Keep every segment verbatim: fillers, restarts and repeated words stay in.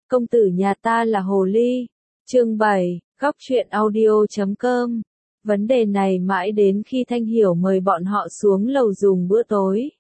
Công tử nhà ta là hồ ly. Chương bảy, góc truyện audio chấm com. Vấn đề này mãi đến khi Thanh Hiểu mời bọn họ xuống lầu dùng bữa tối.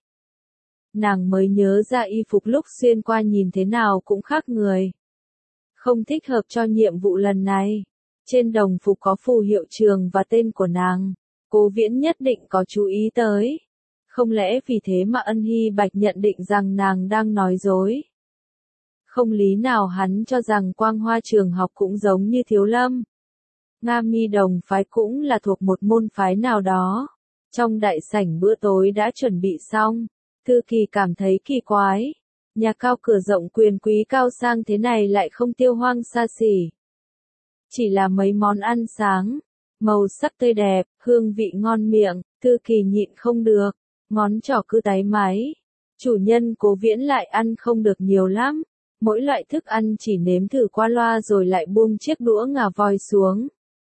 Nàng mới nhớ ra y phục lúc xuyên qua nhìn thế nào cũng khác người. Không thích hợp cho nhiệm vụ lần này. Trên đồng phục có phù hiệu trường và tên của nàng. Cố Viễn nhất định có chú ý tới. Không lẽ vì thế mà Ân Hy Bạch nhận định rằng nàng đang nói dối? Không lý nào hắn cho rằng quang hoa trường học cũng giống như Thiếu Lâm. Nga Mi Đồng phái cũng là thuộc một môn phái nào đó. Trong đại sảnh bữa tối đã chuẩn bị xong, Thư Kỳ cảm thấy kỳ quái. Nhà cao cửa rộng quyền quý cao sang thế này lại không tiêu hoang xa xỉ. Chỉ là mấy món ăn sáng, màu sắc tươi đẹp, hương vị ngon miệng, Thư Kỳ nhịn không được, ngón trỏ cứ táy máy. Chủ nhân Cố Viễn lại ăn không được nhiều lắm, mỗi loại thức ăn chỉ nếm thử qua loa rồi lại buông chiếc đũa ngà voi xuống.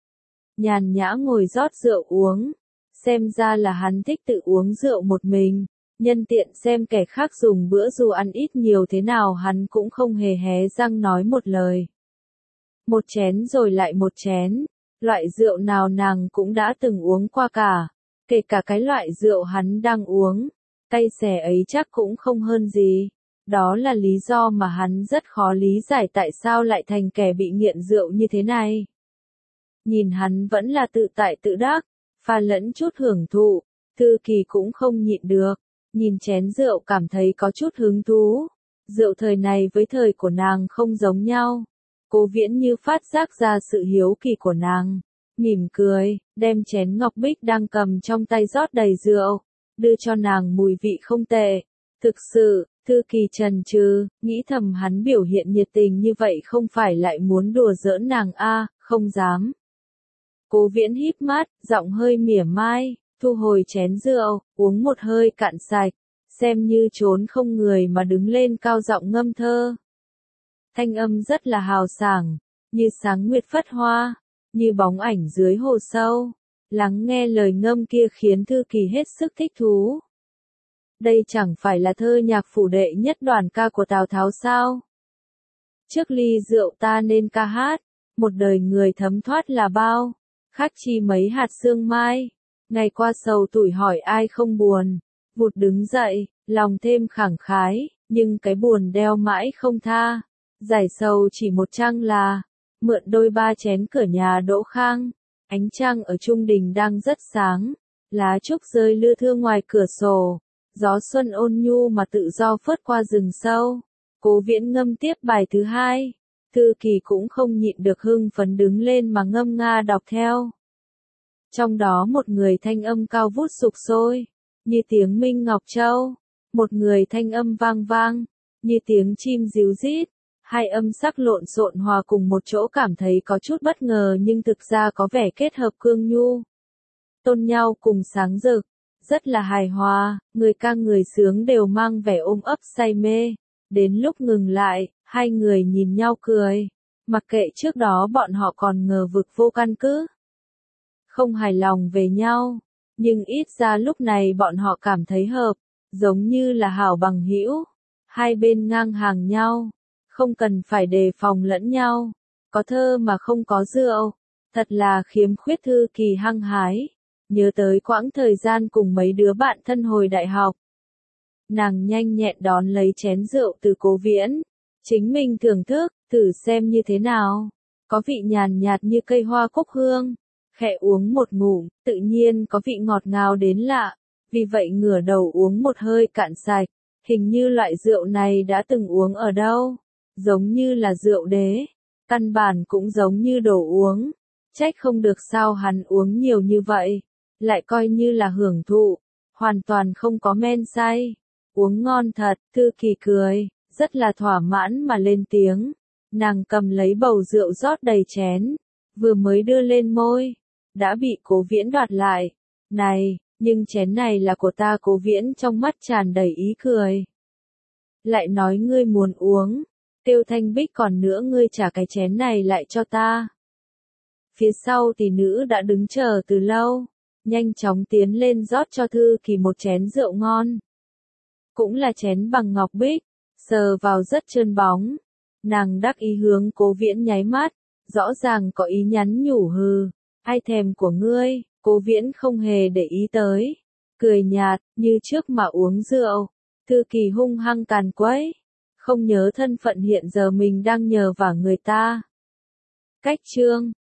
Nhàn nhã ngồi rót rượu uống, xem ra là hắn thích tự uống rượu một mình, nhân tiện xem kẻ khác dùng bữa dù ăn ít nhiều thế nào hắn cũng không hề hé răng nói một lời. Một chén rồi lại một chén, loại rượu nào nàng cũng đã từng uống qua cả, kể cả cái loại rượu hắn đang uống, tay xẻ ấy chắc cũng không hơn gì. Đó là lý do mà hắn rất khó lý giải tại sao lại thành kẻ bị nghiện rượu như thế này. Nhìn hắn vẫn là tự tại tự đắc, pha lẫn chút hưởng thụ, Thư Kỳ cũng không nhịn được, nhìn chén rượu cảm thấy có chút hứng thú. Rượu thời này với thời của nàng không giống nhau. Cố Viễn như phát giác ra sự hiếu kỳ của nàng, mỉm cười, đem chén ngọc bích đang cầm trong tay rót đầy rượu, đưa cho nàng mùi vị không tệ. Thực sự, Thư Kỳ chần chừ, nghĩ thầm hắn biểu hiện nhiệt tình như vậy không phải lại muốn đùa giỡn nàng a, à, không dám. Cố Viễn híp mắt, giọng hơi mỉa mai, thu hồi chén rượu, uống một hơi cạn sạch, xem như trốn không người mà đứng lên cao giọng ngâm thơ. Thanh âm rất là hào sảng, như sáng nguyệt phất hoa, như bóng ảnh dưới hồ sâu. Lắng nghe lời ngâm kia khiến Thư Kỳ hết sức thích thú. Đây chẳng phải là thơ nhạc phủ đệ nhất đoàn ca của Tào Tháo sao? Trước ly rượu ta nên ca hát, một đời người thấm thoát là bao, khác chi mấy hạt sương mai, ngày qua sầu tủi hỏi ai không buồn, vụt đứng dậy, lòng thêm khẳng khái, nhưng cái buồn đeo mãi không tha, giải sầu chỉ một trăng là, mượn đôi ba chén cửa nhà Đỗ Khang, ánh trăng ở trung đình đang rất sáng, lá trúc rơi lưa thưa ngoài cửa sổ. Gió xuân ôn nhu mà tự do phớt qua rừng sâu. Cố Viễn ngâm tiếp bài thứ hai. Thư Kỳ cũng không nhịn được hưng phấn đứng lên mà ngâm nga đọc theo. Trong đó một người thanh âm cao vút sục sôi, như tiếng Minh Ngọc Châu. Một người thanh âm vang vang, như tiếng chim ríu rít. Hai âm sắc lộn xộn hòa cùng một chỗ cảm thấy có chút bất ngờ nhưng thực ra có vẻ kết hợp cương nhu. Tôn nhau cùng sáng rực. Rất là hài hòa, người ca người sướng đều mang vẻ ôm ấp say mê. Đến lúc ngừng lại, hai người nhìn nhau cười. Mặc kệ trước đó bọn họ còn ngờ vực vô căn cứ. Không hài lòng về nhau, nhưng ít ra lúc này bọn họ cảm thấy hợp, giống như là hảo bằng hữu. Hai bên ngang hàng nhau, không cần phải đề phòng lẫn nhau. Có thơ mà không có rượu, thật là khiếm khuyết. Thư Kỳ hăng hái. Nhớ tới quãng thời gian cùng mấy đứa bạn thân hồi đại học. Nàng nhanh nhẹn đón lấy chén rượu từ Cố Viễn. Chính mình thưởng thức, thử xem như thế nào. Có vị nhàn nhạt như cây hoa cúc hương. Khẽ uống một ngụm, tự nhiên có vị ngọt ngào đến lạ. Vì vậy ngửa đầu uống một hơi cạn sạch. Hình như loại rượu này đã từng uống ở đâu. Giống như là rượu đế. Căn bản cũng giống như đồ uống. Trách không được sao hắn uống nhiều như vậy. Lại coi như là hưởng thụ, hoàn toàn không có men say, uống ngon thật. Thư Kỳ cười, rất là thỏa mãn mà lên tiếng, nàng cầm lấy bầu rượu rót đầy chén, vừa mới đưa lên môi, đã bị Cố Viễn đoạt lại. Này, nhưng chén này là của ta. Cố Viễn trong mắt tràn đầy ý cười. Lại nói ngươi muốn uống, Tiêu Thanh Bích còn nữa ngươi trả cái chén này lại cho ta. Phía sau tỷ nữ đã đứng chờ từ lâu. Nhanh chóng tiến lên rót cho Thư Kỳ một chén rượu ngon. Cũng là chén bằng ngọc bích, sờ vào rất trơn bóng. Nàng đắc ý hướng Cố Viễn nháy mắt, rõ ràng có ý nhắn nhủ hừ, ai thèm của ngươi, Cố Viễn không hề để ý tới, cười nhạt, như trước mà uống rượu. Thư Kỳ hung hăng càn quấy, không nhớ thân phận hiện giờ mình đang nhờ vả người ta. Cách chương